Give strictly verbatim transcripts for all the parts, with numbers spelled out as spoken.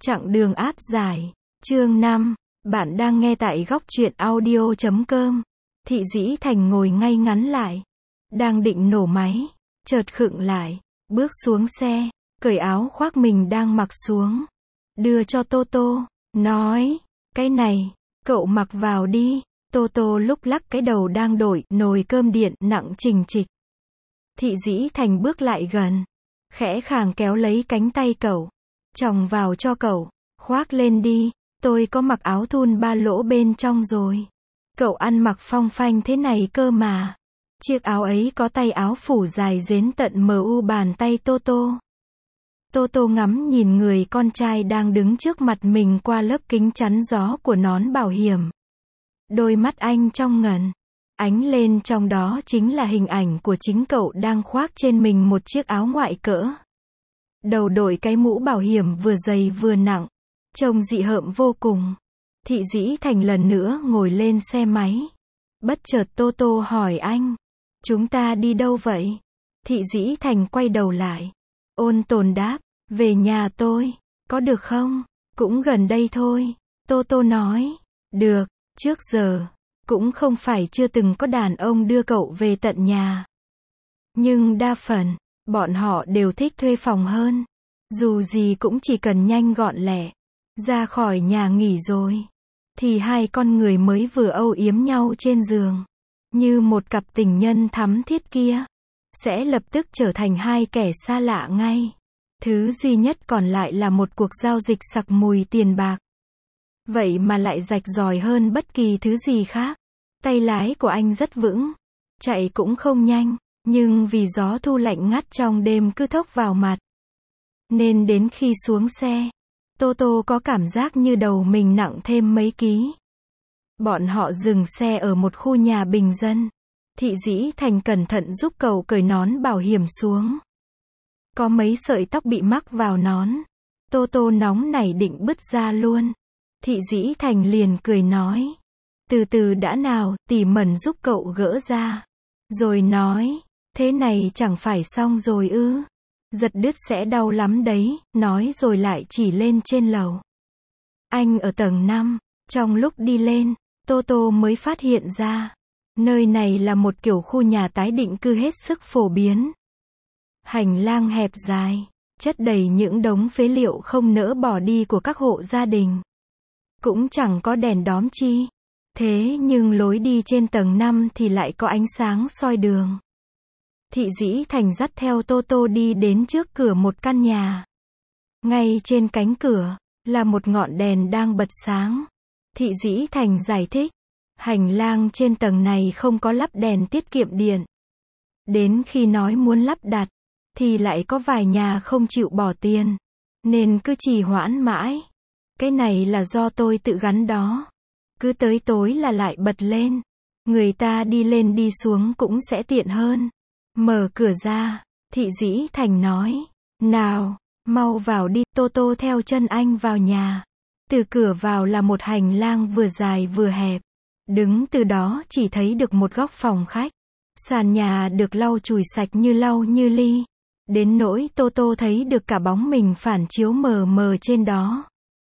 Chặng đường áp giải. Chương năm. Bạn đang nghe tại góc truyện audio chấm com. Thị Dĩ Thành ngồi ngay ngắn lại. Đang định nổ máy. Chợt khựng lại. Bước xuống xe. Cởi áo khoác mình đang mặc xuống. Đưa cho Tô Tô. Nói. Cái này. Cậu mặc vào đi. Tô Tô lúc lắc cái đầu đang đổi nồi cơm điện nặng chình chịch. Thị Dĩ Thành bước lại gần. Khẽ khàng kéo lấy cánh tay cậu. Chòng vào cho cậu. Khoác lên đi. Tôi có mặc áo thun ba lỗ bên trong rồi. Cậu ăn mặc phong phanh thế này cơ mà. Chiếc áo ấy có tay áo phủ dài đến tận mờ u bàn tay Tô Tô. Tô Tô ngắm nhìn người con trai đang đứng trước mặt mình qua lớp kính chắn gió của nón bảo hiểm. Đôi mắt anh trong ngần. Ánh lên trong đó chính là hình ảnh của chính cậu đang khoác trên mình một chiếc áo ngoại cỡ. Đầu đội cái mũ bảo hiểm vừa dày vừa nặng. Trông dị hợm vô cùng. Thị Dĩ Thành lần nữa ngồi lên xe máy. Bất chợt Tô Tô hỏi anh. Chúng ta đi đâu vậy? Thị Dĩ Thành quay đầu lại. Ôn tồn đáp. Về nhà tôi. Có được không? Cũng gần đây thôi. Tô Tô nói. Được. Trước giờ. Cũng không phải chưa từng có đàn ông đưa cậu về tận nhà. Nhưng đa phần. Bọn họ đều thích thuê phòng hơn. Dù gì cũng chỉ cần nhanh gọn lẹ. Ra khỏi nhà nghỉ rồi. Thì hai con người mới vừa âu yếm nhau trên giường. Như một cặp tình nhân thắm thiết kia. Sẽ lập tức trở thành hai kẻ xa lạ ngay. Thứ duy nhất còn lại là một cuộc giao dịch sặc mùi tiền bạc. Vậy mà lại rạch ròi hơn bất kỳ thứ gì khác. Tay lái của anh rất vững. Chạy cũng không nhanh. Nhưng vì gió thu lạnh ngắt trong đêm cứ thốc vào mặt. Nên đến khi xuống xe. Tô Tô có cảm giác như đầu mình nặng thêm mấy ký. Bọn họ dừng xe ở một khu nhà bình dân. Thị Dĩ Thành cẩn thận giúp cậu cởi nón bảo hiểm xuống. Có mấy sợi tóc bị mắc vào nón. Tô Tô nóng nảy định bứt ra luôn. Thị Dĩ Thành liền cười nói. Từ từ đã nào, tỉ mẩn giúp cậu gỡ ra. Rồi nói. Thế này chẳng phải xong rồi ư? Giật đứt sẽ đau lắm đấy, nói rồi lại chỉ lên trên lầu. Anh ở tầng năm, trong lúc đi lên, Tô Tô mới phát hiện ra. Nơi này là một kiểu khu nhà tái định cư hết sức phổ biến. Hành lang hẹp dài, chất đầy những đống phế liệu không nỡ bỏ đi của các hộ gia đình. Cũng chẳng có đèn đóm chi. Thế nhưng lối đi trên tầng năm thì lại có ánh sáng soi đường. Thị Dĩ Thành dắt theo Tô Tô đi đến trước cửa một căn nhà. Ngay trên cánh cửa, là một ngọn đèn đang bật sáng. Thị Dĩ Thành giải thích. Hành lang trên tầng này không có lắp đèn tiết kiệm điện. Đến khi nói muốn lắp đặt, thì lại có vài nhà không chịu bỏ tiền. Nên cứ trì hoãn mãi. Cái này là do tôi tự gắn đó. Cứ tới tối là lại bật lên. Người ta đi lên đi xuống cũng sẽ tiện hơn. Mở cửa ra, Thị Dĩ Thành nói. Nào, mau vào đi. Tô Tô theo chân anh vào nhà. Từ cửa vào là một hành lang vừa dài vừa hẹp. Đứng từ đó chỉ thấy được một góc phòng khách. Sàn nhà được lau chùi sạch như lau như ly. Đến nỗi Tô Tô thấy được cả bóng mình phản chiếu mờ mờ trên đó.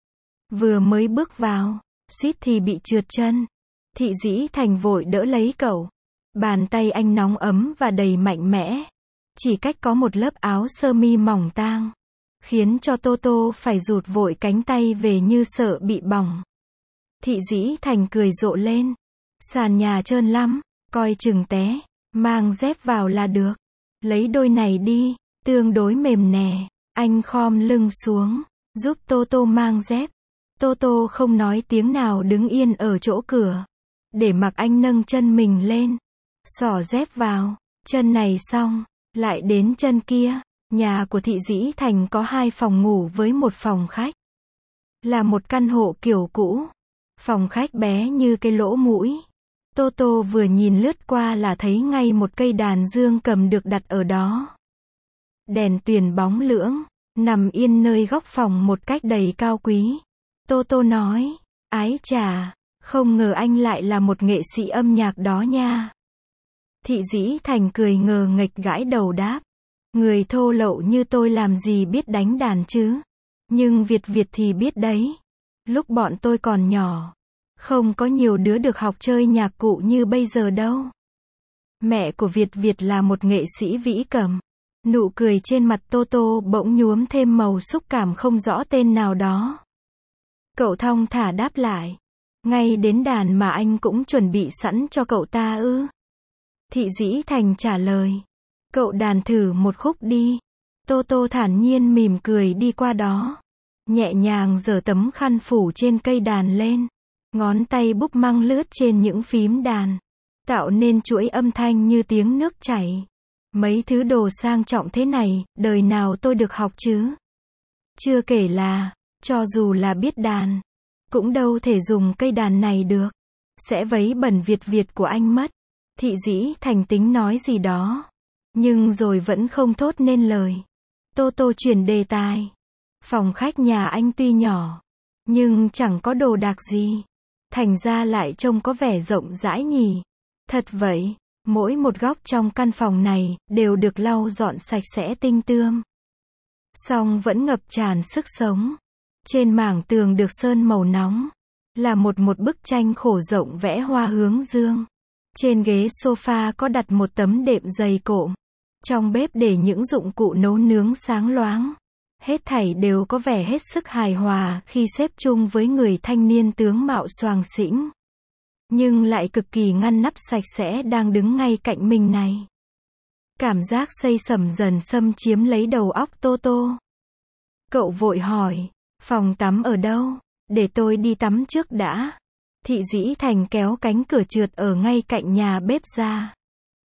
Vừa mới bước vào, suýt thì bị trượt chân. Thị Dĩ Thành vội đỡ lấy cậu. Bàn tay anh nóng ấm và đầy mạnh mẽ. Chỉ cách có một lớp áo sơ mi mỏng tang. Khiến cho Tô Tô phải rụt vội cánh tay về như sợ bị bỏng. Thị Dĩ Thành cười rộ lên. Sàn nhà trơn lắm, coi chừng té. Mang dép vào là được. Lấy đôi này đi, tương đối mềm nè. Anh khom lưng xuống, giúp Tô Tô mang dép. Tô Tô không nói tiếng nào đứng yên ở chỗ cửa. Để mặc anh nâng chân mình lên. Xỏ dép vào, chân này xong, lại đến chân kia. Nhà của Thị Dĩ Thành có hai phòng ngủ với một phòng khách. Là một căn hộ kiểu cũ. Phòng khách bé như cái lỗ mũi. Tô Tô vừa nhìn lướt qua là thấy ngay một cây đàn dương cầm được đặt ở đó. Đèn tuyền bóng lưỡng, nằm yên nơi góc phòng một cách đầy cao quý. Tô Tô nói, ái chà, không ngờ anh lại là một nghệ sĩ âm nhạc đó nha. Thị Dĩ Thành cười ngờ nghệch gãi đầu đáp. Người thô lậu như tôi làm gì biết đánh đàn chứ. Nhưng Việt Việt thì biết đấy. Lúc bọn tôi còn nhỏ, không có nhiều đứa được học chơi nhạc cụ như bây giờ đâu. Mẹ của Việt Việt là một nghệ sĩ vĩ cầm. Nụ cười trên mặt Tô Tô bỗng nhuốm thêm màu xúc cảm không rõ tên nào đó. Cậu thong thả đáp lại. Ngay đến đàn mà anh cũng chuẩn bị sẵn cho cậu ta ư? Thị Dĩ Thành trả lời. Cậu đàn thử một khúc đi. Tô Tô thản nhiên mỉm cười đi qua đó. Nhẹ nhàng giở tấm khăn phủ trên cây đàn lên. Ngón tay búp măng lướt trên những phím đàn. Tạo nên chuỗi âm thanh như tiếng nước chảy. Mấy thứ đồ sang trọng thế này, đời nào tôi được học chứ? Chưa kể là, cho dù là biết đàn, cũng đâu thể dùng cây đàn này được. Sẽ vấy bẩn Việt Việt của anh mất. Thị Dĩ Thành tính nói gì đó. Nhưng rồi vẫn không thốt nên lời. Tô Tô chuyển đề tài. Phòng khách nhà anh tuy nhỏ, nhưng chẳng có đồ đạc gì. Thành ra lại trông có vẻ rộng rãi nhỉ. Thật vậy, mỗi một góc trong căn phòng này, đều được lau dọn sạch sẽ tinh tươm. Song vẫn ngập tràn sức sống. Trên mảng tường được sơn màu nóng, là một một bức tranh khổ rộng vẽ hoa hướng dương. Trên ghế sofa có đặt một tấm đệm dày cộm. Trong bếp để những dụng cụ nấu nướng sáng loáng. Hết thảy đều có vẻ hết sức hài hòa khi xếp chung với người thanh niên tướng mạo xoàng xĩnh. Nhưng lại cực kỳ ngăn nắp sạch sẽ đang đứng ngay cạnh mình này. Cảm giác xây sẩm dần xâm chiếm lấy đầu óc Tô Tô. Cậu vội hỏi, phòng tắm ở đâu? Để tôi đi tắm trước đã. Thị Dĩ Thành kéo cánh cửa trượt ở ngay cạnh nhà bếp ra.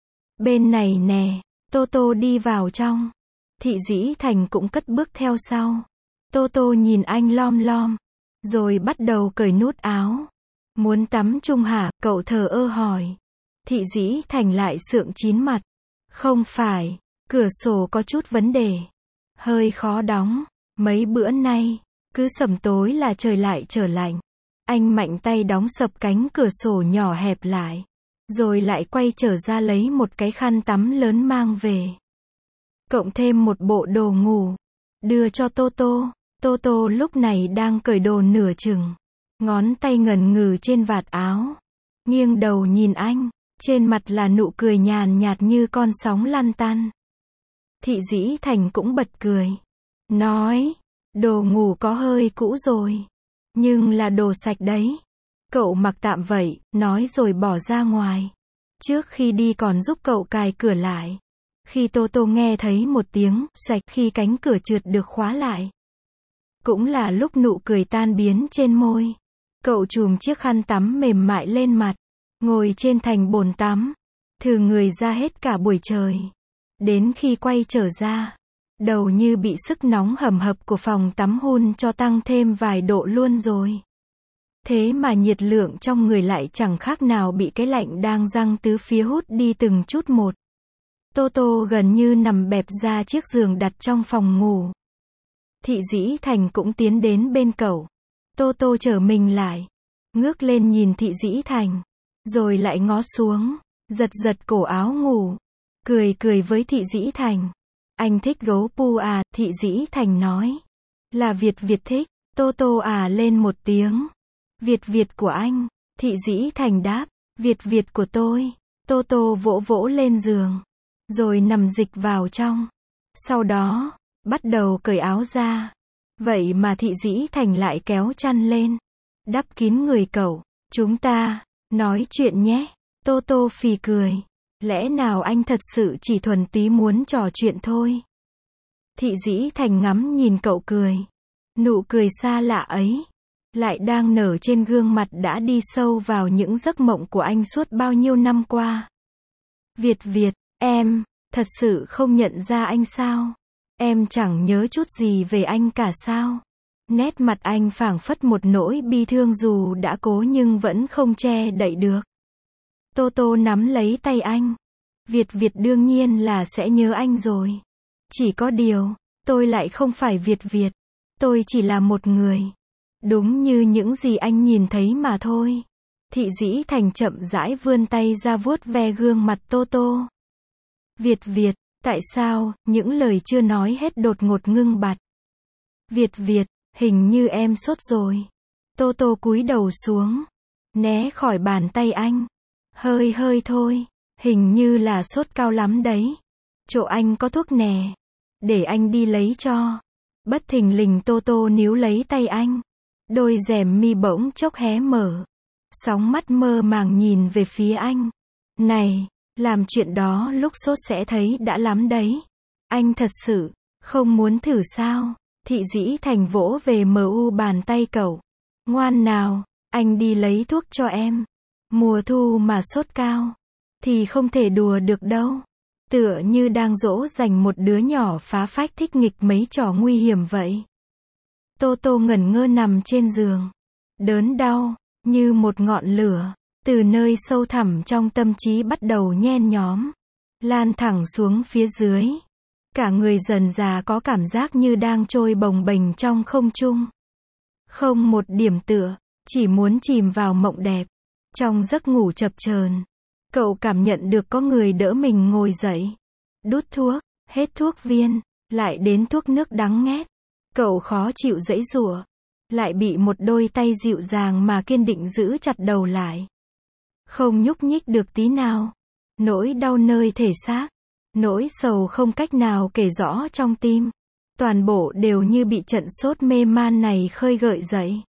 Bên này nè. Tô Tô đi vào trong. Thị Dĩ Thành cũng cất bước theo sau. Tô Tô nhìn anh lom lom. Rồi bắt đầu cởi nút áo. Muốn tắm chung hả? Cậu thờ ơ hỏi. Thị Dĩ Thành lại sượng chín mặt. Không phải. Cửa sổ có chút vấn đề. Hơi khó đóng. Mấy bữa nay, cứ sẩm tối là trời lại trở lạnh. Anh mạnh tay đóng sập cánh cửa sổ nhỏ hẹp lại. Rồi lại quay trở ra lấy một cái khăn tắm lớn mang về. Cộng thêm một bộ đồ ngủ. Đưa cho Tô Tô. Tô Tô lúc này đang cởi đồ nửa chừng. Ngón tay ngần ngừ trên vạt áo. Nghiêng đầu nhìn anh. Trên mặt là nụ cười nhàn nhạt như con sóng lăn tăn. Thị Dĩ Thành cũng bật cười. Nói. Đồ ngủ có hơi cũ rồi. Nhưng là đồ sạch đấy. Cậu mặc tạm vậy, nói rồi bỏ ra ngoài. Trước khi đi còn giúp cậu cài cửa lại. Khi Tô Tô nghe thấy một tiếng xoạch khi cánh cửa trượt được khóa lại. Cũng là lúc nụ cười tan biến trên môi. Cậu chùm chiếc khăn tắm mềm mại lên mặt. Ngồi trên thành bồn tắm. Thừ người ra hết cả buổi trời. Đến khi quay trở ra. Đầu như bị sức nóng hầm hập của phòng tắm hun cho tăng thêm vài độ luôn rồi. Thế mà nhiệt lượng trong người lại chẳng khác nào bị cái lạnh đang giăng tứ phía hút đi từng chút một. Tô Tô gần như nằm bẹp ra chiếc giường đặt trong phòng ngủ. Thị Dĩ Thành cũng tiến đến bên cậu. Tô Tô trở mình lại. Ngước lên nhìn Thị Dĩ Thành. Rồi lại ngó xuống. Giật giật cổ áo ngủ. Cười cười với Thị Dĩ Thành. Anh thích gấu pu à? Thị Dĩ Thành nói. Là Việt Việt thích. Tô Tô à lên một tiếng. Việt Việt của anh. Thị Dĩ Thành đáp. Việt Việt của tôi. Tô Tô vỗ vỗ lên giường. Rồi nằm dịch vào trong. Sau đó, bắt đầu cởi áo ra. Vậy mà Thị Dĩ Thành lại kéo chăn lên. Đắp kín người cậu. Chúng ta, nói chuyện nhé. Tô Tô phì cười. Lẽ nào anh thật sự chỉ thuần túy muốn trò chuyện thôi? Thị Dĩ Thành ngắm nhìn cậu cười. Nụ cười xa lạ ấy. Lại đang nở trên gương mặt đã đi sâu vào những giấc mộng của anh suốt bao nhiêu năm qua. Việt Việt, em, thật sự không nhận ra anh sao? Em chẳng nhớ chút gì về anh cả sao? Nét mặt anh phảng phất một nỗi bi thương dù đã cố nhưng vẫn không che đậy được. Tô Tô nắm lấy tay anh. Việt Việt đương nhiên là sẽ nhớ anh rồi. Chỉ có điều, tôi lại không phải Việt Việt. Tôi chỉ là một người. Đúng như những gì anh nhìn thấy mà thôi. Thị Dĩ Thành chậm rãi vươn tay ra vuốt ve gương mặt Tô Tô. Việt Việt, tại sao, những lời chưa nói hết đột ngột ngưng bặt. Việt Việt, Hình như em sốt rồi. Tô Tô cúi đầu xuống, né khỏi bàn tay anh. Hơi hơi thôi, hình như là sốt cao lắm đấy. Chỗ anh có thuốc nè, để anh đi lấy cho. Bất thình lình Tô Tô níu lấy tay anh. Đôi rèm mi bỗng chốc hé mở. Sóng mắt mơ màng nhìn về phía anh. Này, làm chuyện đó lúc sốt sẽ thấy đã lắm đấy. Anh thật sự không muốn thử sao? Thị Dĩ Thành vỗ về mờ u bàn tay cậu. Ngoan nào, anh đi lấy thuốc cho em. Mùa thu mà sốt cao thì không thể đùa được đâu. Tựa như đang dỗ dành một đứa nhỏ phá phách thích nghịch mấy trò nguy hiểm vậy. Tô Tô ngẩn ngơ nằm trên giường. Đớn đau, như một ngọn lửa, từ nơi sâu thẳm trong tâm trí bắt đầu nhen nhóm. Lan thẳng xuống phía dưới. Cả người dần dà có cảm giác như đang trôi bồng bềnh trong không trung. Không một điểm tựa, chỉ muốn chìm vào mộng đẹp. Trong giấc ngủ chập chờn, cậu cảm nhận được có người đỡ mình ngồi dậy. Đút thuốc, hết thuốc viên, lại đến thuốc nước đắng nghét. Cậu khó chịu giãy giụa, lại bị một đôi tay dịu dàng mà kiên định giữ chặt đầu lại. Không nhúc nhích được tí nào. Nỗi đau nơi thể xác, nỗi sầu không cách nào kể rõ trong tim. Toàn bộ đều như bị trận sốt mê man này khơi gợi dậy.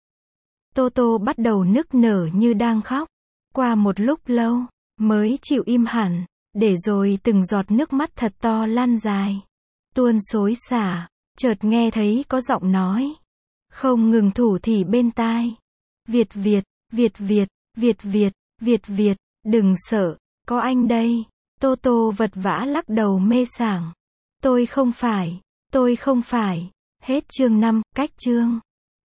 Tô Tô bắt đầu nức nở như đang khóc. Qua một lúc lâu, mới chịu im hẳn, để rồi từng giọt nước mắt thật to lan dài. Tuôn xối xả, chợt nghe thấy có giọng nói. Không ngừng thủ thỉ bên tai. Việt Việt, Việt Việt, Việt Việt, Việt Việt, đừng sợ, có anh đây. Tô Tô vật vã lắc đầu mê sảng. Tôi không phải, tôi không phải. Hết chương năm, cách chương.